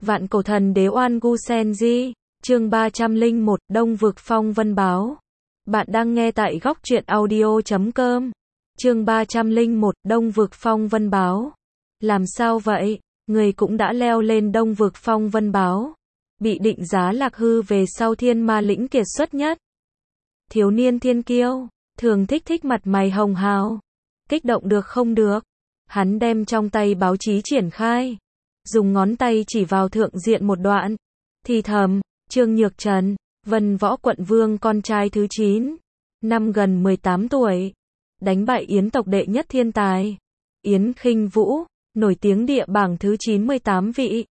Vạn cổ thần đế Oan Gu Sen Di, chương 301, Đông vực phong vân báo. Bạn đang nghe tại góc truyện audio.com. Chương 301, Đông vực phong vân báo. Làm sao vậy? Người cũng đã leo lên Đông vực phong vân báo. Bị định giá lạc hư về sau thiên ma lĩnh kiệt xuất nhất. Thiếu niên thiên kiêu, thường thích mặt mày hồng hào. Kích động được không được. Hắn đem trong tay báo chí triển khai. Dùng ngón tay chỉ vào thượng diện một đoạn. Thì thầm, Trương Nhược Trần, Vân Võ quận vương con trai thứ 9. Năm gần 18 tuổi. Đánh bại Yến tộc đệ nhất thiên tài. Yến Khinh Vũ, nổi tiếng địa bảng thứ 98 vị.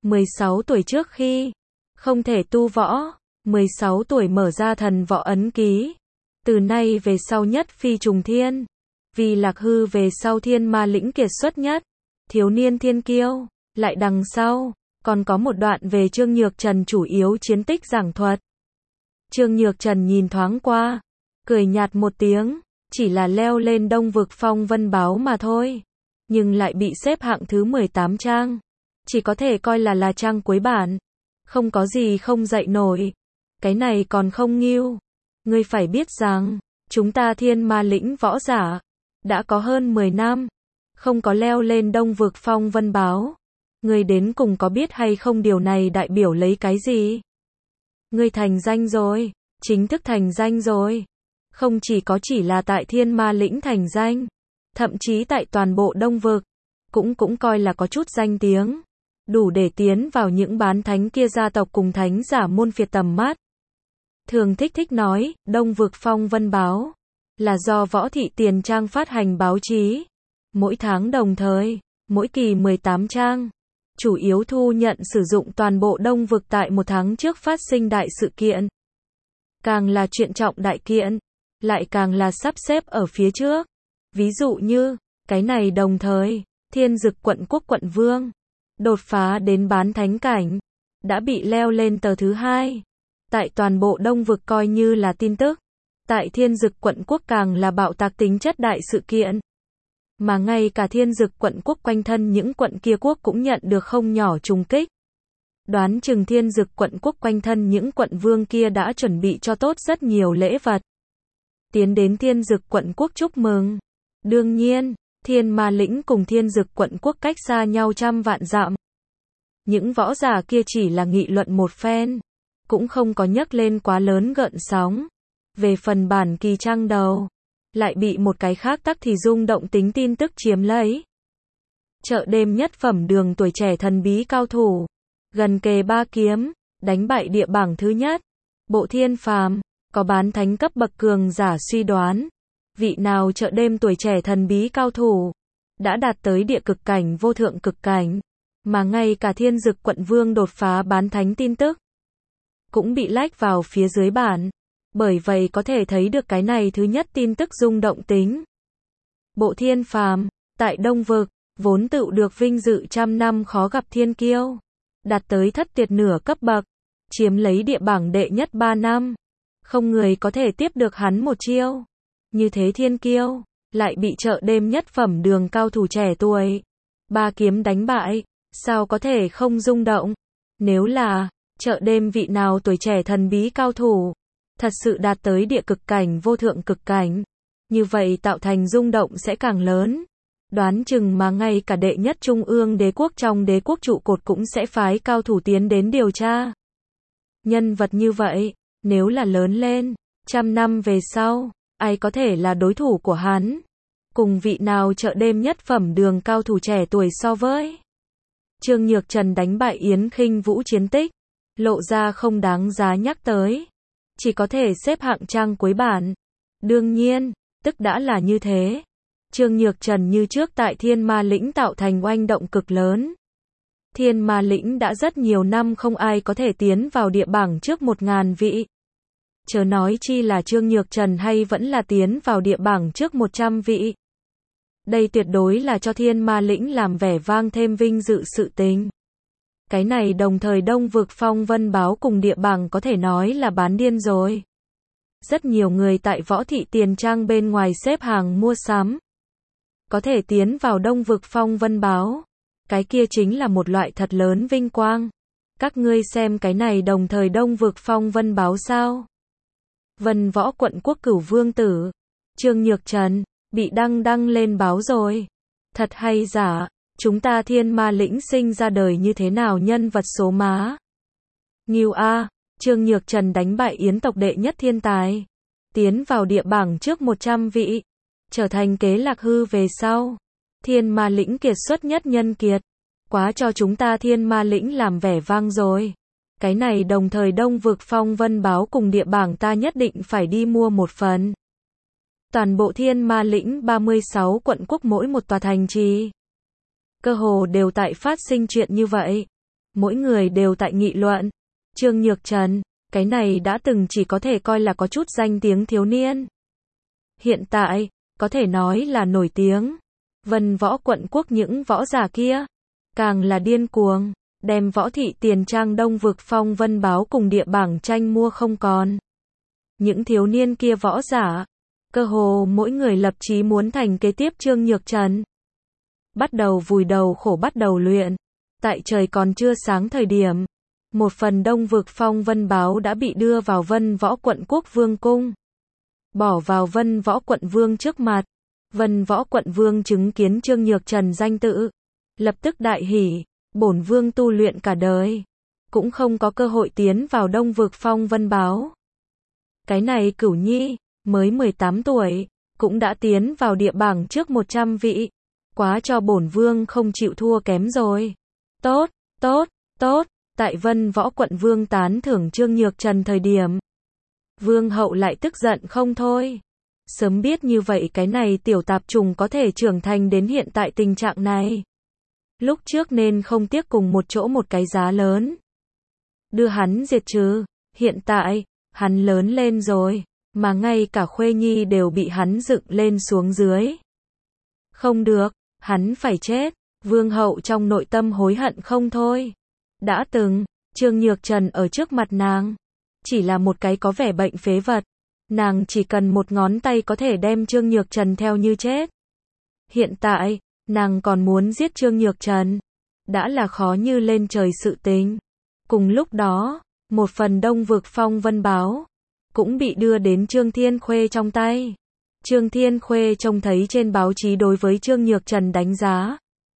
16 tuổi trước khi không thể tu võ. 16 tuổi mở ra thần võ ấn ký. Từ nay về sau nhất phi trùng thiên. Vì lạc hư về sau thiên ma lĩnh kiệt xuất nhất. Thiếu niên thiên kiêu. Lại đằng sau, còn có một đoạn về Trương Nhược Trần chủ yếu chiến tích giảng thuật. Trương Nhược Trần nhìn thoáng qua, cười nhạt một tiếng, chỉ là leo lên Đông vực phong vân báo mà thôi. Nhưng lại bị xếp hạng thứ 18 trang. Chỉ có thể coi là trang cuối bản. Không có gì không dậy nổi. Cái này còn không nghiêu. Ngươi phải biết rằng, chúng ta thiên ma lĩnh võ giả, đã có hơn 10 năm, không có leo lên Đông vực phong vân báo. Ngươi đến cùng có biết hay không điều này đại biểu lấy cái gì? Ngươi thành danh rồi, chính thức thành danh rồi. Không chỉ là tại thiên ma lĩnh thành danh, thậm chí tại toàn bộ Đông vực, cũng coi là có chút danh tiếng. Đủ để tiến vào những bán thánh kia gia tộc cùng thánh giả môn phiệt tầm mắt. Thường thích nói, Đông vực phong vân báo, là do Võ Thị Tiền Trang phát hành báo chí. Mỗi tháng đồng thời, mỗi kỳ 18 trang. Chủ yếu thu nhận sử dụng toàn bộ Đông vực tại một tháng trước phát sinh đại sự kiện. Càng là chuyện trọng đại kiện, lại càng là sắp xếp ở phía trước. Ví dụ như, cái này đồng thời, Thiên Dực quận quốc quận vương, đột phá đến bán thánh cảnh, đã bị leo lên tờ thứ 2. Tại toàn bộ Đông vực coi như là tin tức. Tại Thiên Dực quận quốc càng là bạo tạc tính chất đại sự kiện. Mà ngay cả Thiên Dực quận quốc quanh thân những quận kia quốc cũng nhận được không nhỏ trùng kích. Đoán chừng Thiên Dực quận quốc quanh thân những quận vương kia đã chuẩn bị cho tốt rất nhiều lễ vật. Tiến đến Thiên Dực quận quốc chúc mừng. Đương nhiên, thiên ma lĩnh cùng Thiên Dực quận quốc cách xa nhau trăm vạn dặm. Những võ giả kia chỉ là nghị luận một phen, cũng không có nhấc lên quá lớn gợn sóng. Về phần bản kỳ trang đầu, lại bị một cái khác tắc thì rung động tính tin tức chiếm lấy. Chợ đêm nhất phẩm đường tuổi trẻ thần bí cao thủ, gần kề 3 kiếm, đánh bại địa bảng thứ nhất. Bộ Thiên Phàm, có bán thánh cấp bậc cường giả suy đoán, vị nào chợ đêm tuổi trẻ thần bí cao thủ, đã đạt tới địa cực cảnh vô thượng cực cảnh, mà ngay cả Thiên Dực quận vương đột phá bán thánh tin tức, cũng bị lách vào phía dưới bản. Bởi vậy có thể thấy được cái này thứ nhất tin tức rung động tính. Bộ Thiên Phàm, tại Đông vực, vốn tự được vinh dự trăm năm khó gặp thiên kiêu. Đạt tới thất tuyệt nửa cấp bậc, chiếm lấy địa bảng đệ nhất 3 năm. Không người có thể tiếp được hắn một chiêu. Như thế thiên kiêu, lại bị chợ đêm nhất phẩm đường cao thủ trẻ tuổi 3 kiếm đánh bại, sao có thể không rung động? Nếu là chợ đêm vị nào tuổi trẻ thần bí cao thủ, thật sự đạt tới địa cực cảnh vô thượng cực cảnh, như vậy tạo thành rung động sẽ càng lớn. Đoán chừng mà ngay cả đệ nhất trung ương đế quốc trong đế quốc trụ cột cũng sẽ phái cao thủ tiến đến điều tra. Nhân vật như vậy, nếu là lớn lên, trăm năm về sau, ai có thể là đối thủ của hắn? Cùng vị nào chợ đêm nhất phẩm đường cao thủ trẻ tuổi so với? Trương Nhược Trần đánh bại Yến Khinh Vũ chiến tích, lộ ra không đáng giá nhắc tới. Chỉ có thể xếp hạng trang cuối bản. Đương nhiên, tức đã là như thế. Trương Nhược Trần như trước tại thiên ma lĩnh tạo thành oanh động cực lớn. Thiên ma lĩnh đã rất nhiều năm không ai có thể tiến vào địa bảng trước 1000 vị. Chớ nói chi là Trương Nhược Trần hay vẫn là tiến vào địa bảng trước 100 vị. Đây tuyệt đối là cho thiên ma lĩnh làm vẻ vang thêm vinh dự sự tình. Cái này đồng thời Đông vực phong vân báo cùng địa bảng có thể nói là bán điên rồi. Rất nhiều người tại Võ Thị Tiền Trang bên ngoài xếp hàng mua sắm. Có thể tiến vào Đông vực phong vân báo. Cái kia chính là một loại thật lớn vinh quang. Các ngươi xem cái này đồng thời Đông Vực Phong Vân báo sao? Vân Võ Quận Quốc Cửu Vương Tử, Trương Nhược Trần, bị đăng lên báo rồi. Thật hay giả, chúng ta Thiên Ma Lĩnh sinh ra đời như thế nào nhân vật số má. Nghiêu A, Trương Nhược Trần đánh bại Yến tộc đệ nhất thiên tài. Tiến vào địa bảng trước 100 vị. Trở thành kế Lạc Hư về sau. Thiên Ma Lĩnh kiệt xuất nhất nhân kiệt. Quá cho chúng ta Thiên Ma Lĩnh làm vẻ vang rồi. Cái này đồng thời Đông Vực Phong Vân báo cùng địa bảng ta nhất định phải đi mua một phần. Toàn bộ Thiên Ma Lĩnh 36 quận quốc mỗi một tòa thành trì. Cơ hồ đều tại phát sinh chuyện như vậy. Mỗi người đều tại nghị luận. Trương Nhược Trần, cái này đã từng chỉ có thể coi là có chút danh tiếng thiếu niên. Hiện tại, có thể nói là nổi tiếng. Vân Võ Quận Quốc những võ giả kia, càng là điên cuồng, đem Võ Thị Tiền Trang Đông Vực Phong Vân báo cùng địa bảng tranh mua không còn. Những thiếu niên kia võ giả, cơ hồ mỗi người lập chí muốn thành kế tiếp Trương Nhược Trần. Bắt đầu vùi đầu khổ bắt đầu luyện. Tại trời còn chưa sáng thời điểm, một phần Đông Vực Phong Vân báo đã bị đưa vào Vân Võ Quận Quốc Vương cung. Bỏ vào Vân Võ Quận Vương trước mặt. Vân Võ Quận Vương chứng kiến Trương Nhược Trần danh tự, lập tức đại hỉ, bổn vương tu luyện cả đời, cũng không có cơ hội tiến vào Đông Vực Phong Vân báo. Cái này Cửu Nhi, mới 18 tuổi, cũng đã tiến vào địa bảng trước 100 vị, quá cho bổn vương không chịu thua kém rồi. Tốt, tốt, tốt, tại Vân Võ Quận Vương tán thưởng Trương Nhược Trần thời điểm, Vương hậu lại tức giận không thôi. Sớm biết như vậy cái này tiểu tạp trùng có thể trưởng thành đến hiện tại tình trạng này. Lúc trước nên không tiếc cùng một chỗ một cái giá lớn. Đưa hắn diệt trừ. Hiện tại, hắn lớn lên rồi, mà ngay cả Khuê Nhi đều bị hắn dựng lên xuống dưới. Không được, hắn phải chết. Vương hậu trong nội tâm hối hận không thôi. Đã từng, Trương Nhược Trần ở trước mặt nàng, chỉ là một cái có vẻ bệnh phế vật. Nàng chỉ cần một ngón tay có thể đem Trương Nhược Trần theo như chết. Hiện tại, nàng còn muốn giết Trương Nhược Trần. Đã là khó như lên trời sự tình. Cùng lúc đó, một phần Đông Vực Phong Vân báo cũng bị đưa đến Trương Thiên Khuê trong tay. Trương Thiên Khuê trông thấy trên báo chí đối với Trương Nhược Trần đánh giá.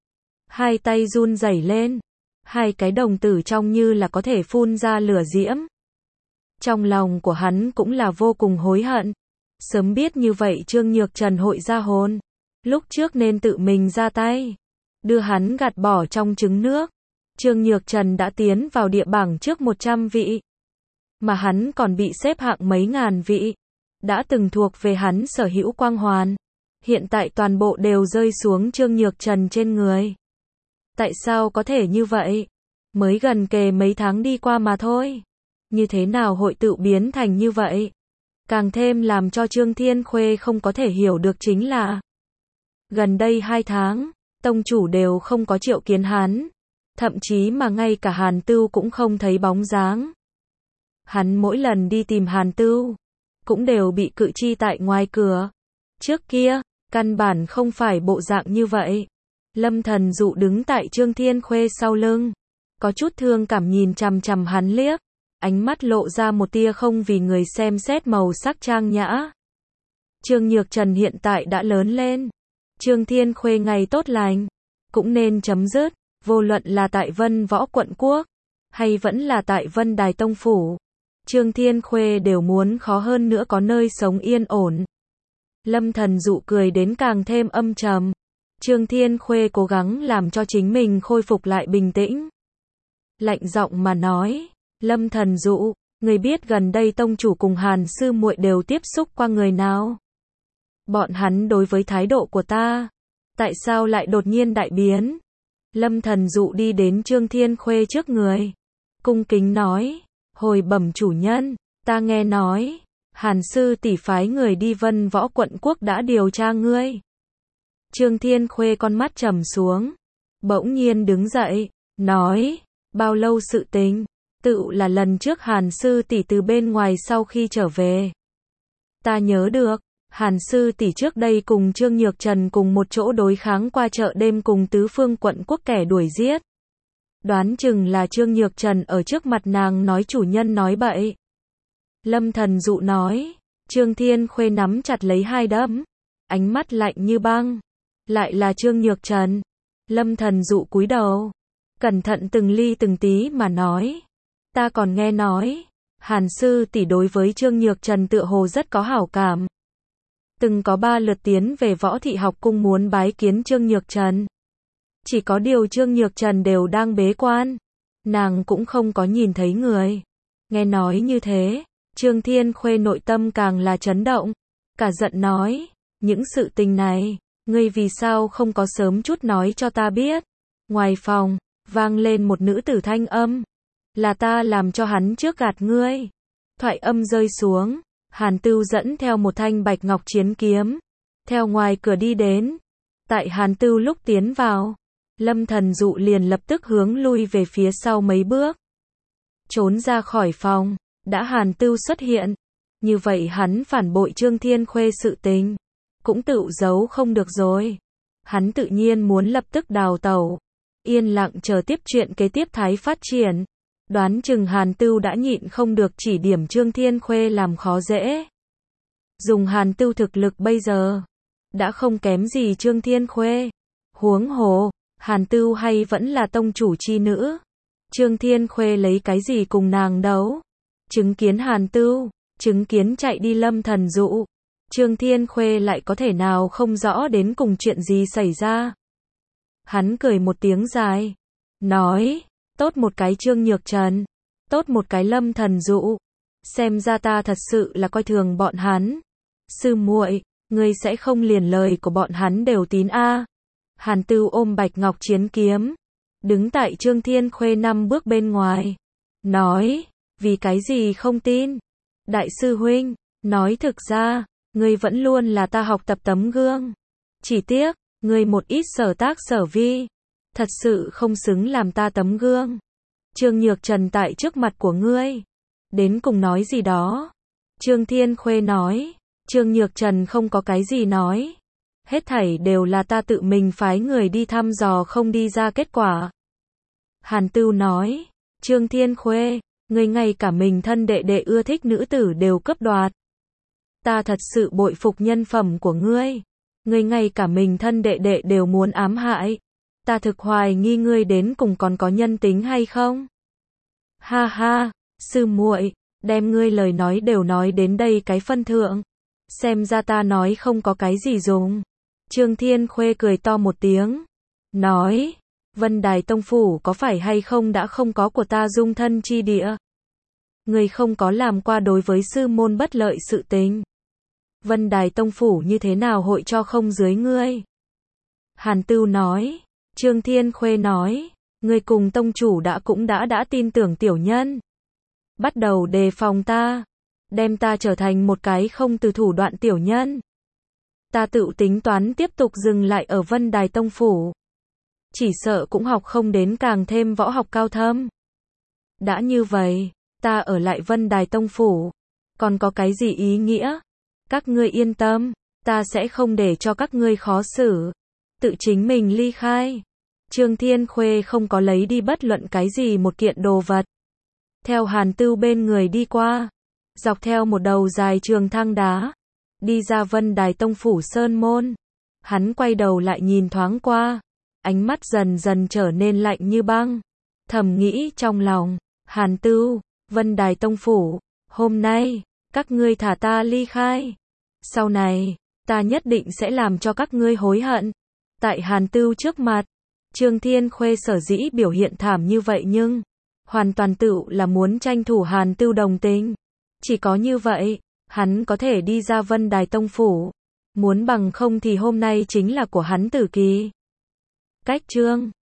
Hai tay run rẩy lên. Hai cái đồng tử trông như là có thể phun ra lửa diễm. Trong lòng của hắn cũng là vô cùng hối hận. Sớm biết như vậy Trương Nhược Trần hội ra hồn. Lúc trước nên tự mình ra tay. Đưa hắn gạt bỏ trong trứng nước. Trương Nhược Trần đã tiến vào địa bảng trước 100 vị. Mà hắn còn bị xếp hạng mấy ngàn vị. Đã từng thuộc về hắn sở hữu quang hoàn. Hiện tại toàn bộ đều rơi xuống Trương Nhược Trần trên người. Tại sao có thể như vậy? Mới gần kề mấy tháng đi qua mà thôi. Như thế nào hội tự biến thành như vậy? Càng thêm làm cho Trương Thiên Khuê không có thể hiểu được chính là gần đây 2 tháng, tông chủ đều không có triệu kiến hắn. Thậm chí mà ngay cả Hàn Tưu cũng không thấy bóng dáng. Hắn mỗi lần đi tìm Hàn Tưu, cũng đều bị cự chi tại ngoài cửa. Trước kia, căn bản không phải bộ dạng như vậy. Lâm Thần Dụ đứng tại Trương Thiên Khuê sau lưng, có chút thương cảm nhìn chằm chằm hắn liếc. Ánh mắt lộ ra một tia không vì người xem xét màu sắc trang nhã. Trương Nhược Trần hiện tại đã lớn lên. Trương Thiên Khuê ngày tốt lành, cũng nên chấm dứt, vô luận là tại Vân Võ Quận Quốc, hay vẫn là tại Vân Đài Tông Phủ. Trương Thiên Khuê đều muốn khó hơn nữa có nơi sống yên ổn. Lâm Thần Dụ cười đến càng thêm âm trầm. Trương Thiên Khuê cố gắng làm cho chính mình khôi phục lại bình tĩnh. Lạnh giọng mà nói. Lâm Thần Dụ, người biết gần đây tông chủ cùng Hàn sư muội đều tiếp xúc qua người nào? Bọn hắn đối với thái độ của ta, tại sao lại đột nhiên đại biến? Lâm Thần Dụ đi đến Trương Thiên Khuê trước người, cung kính nói, hồi bẩm chủ nhân, ta nghe nói, Hàn sư tỷ phái người đi Vân Võ Quận Quốc đã điều tra ngươi. Trương Thiên Khuê con mắt trầm xuống, bỗng nhiên đứng dậy, nói, bao lâu sự tình? Tự là lần trước Hàn sư tỷ từ bên ngoài sau khi trở về. Ta nhớ được, Hàn sư tỷ trước đây cùng Trương Nhược Trần cùng một chỗ đối kháng qua chợ đêm cùng tứ phương quận quốc kẻ đuổi giết. Đoán chừng là Trương Nhược Trần ở trước mặt nàng nói chủ nhân nói bậy. Lâm Thần Dụ nói. Trương Thiên Khuê nắm chặt lấy hai đấm, ánh mắt lạnh như băng. Lại là Trương Nhược Trần. Lâm Thần Dụ cúi đầu, cẩn thận từng ly từng tí mà nói. Ta còn nghe nói, Hàn sư tỷ đối với Trương Nhược Trần tựa hồ rất có hảo cảm. Từng có 3 lượt tiến về Võ Thị học cung muốn bái kiến Trương Nhược Trần. Chỉ có điều Trương Nhược Trần đều đang bế quan, nàng cũng không có nhìn thấy người. Nghe nói như thế, Trương Thiên Khuê nội tâm càng là chấn động, cả giận nói, những sự tình này, ngươi vì sao không có sớm chút nói cho ta biết. Ngoài phòng, vang lên một nữ tử thanh âm, là ta làm cho hắn trước gạt ngươi. Thoại âm rơi xuống, Hàn Tưu dẫn theo một thanh bạch ngọc chiến kiếm, theo ngoài cửa đi đến. Tại Hàn Tưu lúc tiến vào, Lâm Thần Dụ liền lập tức hướng lui về phía sau mấy bước, trốn ra khỏi phòng. Đã Hàn Tưu xuất hiện, như vậy hắn phản bội Trương Thiên Khuê sự tình, cũng tự giấu không được rồi. Hắn tự nhiên muốn lập tức đào tẩu, yên lặng chờ tiếp chuyện kế tiếp thái phát triển. Đoán chừng Hàn Tưu đã nhịn không được chỉ điểm Trương Thiên Khuê làm khó dễ. Dùng Hàn Tưu thực lực bây giờ, đã không kém gì Trương Thiên Khuê. Huống hồ, Hàn Tưu hay vẫn là tông chủ chi nữ. Trương Thiên Khuê lấy cái gì cùng nàng đấu? Chứng kiến Hàn Tưu, chứng kiến chạy đi Lâm Thần Dụ, Trương Thiên Khuê lại có thể nào không rõ đến cùng chuyện gì xảy ra. Hắn cười một tiếng dài, nói, tốt một cái Trương Nhược Trần, tốt một cái Lâm Thần Dụ, xem ra ta thật sự là coi thường bọn hắn. Sư muội, ngươi sẽ không liền lời của bọn hắn đều tín a? Hàn Tưu ôm bạch ngọc chiến kiếm, đứng tại Trương Thiên Khuê 5 bước bên ngoài, nói, vì cái gì không tin? Đại sư huynh, nói thực ra, ngươi vẫn luôn là ta học tập tấm gương. Chỉ tiếc, ngươi một ít sở tác sở vi, thật sự không xứng làm ta tấm gương. Trương Nhược Trần tại trước mặt của ngươi, đến cùng nói gì đó? Trương Thiên Khuê nói, Trương Nhược Trần không có cái gì nói. Hết thảy đều là ta tự mình phái người đi thăm dò không đi ra kết quả. Hàn Tưu nói, Trương Thiên Khuê, ngươi ngay cả mình thân đệ đệ ưa thích nữ tử đều cướp đoạt. Ta thật sự bội phục nhân phẩm của ngươi. Ngươi ngay cả mình thân đệ đệ đều muốn ám hại. Ta thực hoài nghi ngươi đến cùng còn có nhân tính hay không? Ha ha, sư muội, đem ngươi lời nói đều nói đến đây cái phân thượng. Xem ra ta nói không có cái gì dùng. Trương Thiên Khuê cười to một tiếng, nói, Vân Đài Tông Phủ có phải hay không đã không có của ta dung thân chi địa? Ngươi không có làm qua đối với sư môn bất lợi sự tình. Vân Đài Tông Phủ như thế nào hội cho không dưới ngươi? Hàn Tưu nói, Trương Thiên Khuê nói, ngươi cùng tông chủ cũng đã tin tưởng tiểu nhân. Bắt đầu đề phòng ta, đem ta trở thành một cái không từ thủ đoạn tiểu nhân. Ta tự tính toán tiếp tục dừng lại ở Vân Đài Tông Phủ. Chỉ sợ cũng học không đến càng thêm võ học cao thâm. Đã như vậy, ta ở lại Vân Đài Tông Phủ, còn có cái gì ý nghĩa? Các ngươi yên tâm, ta sẽ không để cho các ngươi khó xử. Tự chính mình ly khai. Trương Thiên Khuê không có lấy đi bất luận cái gì một kiện đồ vật. Theo Hàn Tưu bên người đi qua, dọc theo một đầu dài trường thang đá, đi ra Vân Đài Tông Phủ sơn môn. Hắn quay đầu lại nhìn thoáng qua, ánh mắt dần dần trở nên lạnh như băng. Thầm nghĩ trong lòng, Hàn Tưu, Vân Đài Tông Phủ, hôm nay, các ngươi thả ta ly khai. Sau này, ta nhất định sẽ làm cho các ngươi hối hận. Tại Hàn Tưu trước mặt, Trương Thiên Khuê sở dĩ biểu hiện thảm như vậy nhưng, hoàn toàn tự là muốn tranh thủ Hàn Tưu đồng tình. Chỉ có như vậy, hắn có thể đi ra Vân Đài Tông Phủ. Muốn bằng không thì hôm nay chính là của hắn tử kỳ. Cách chương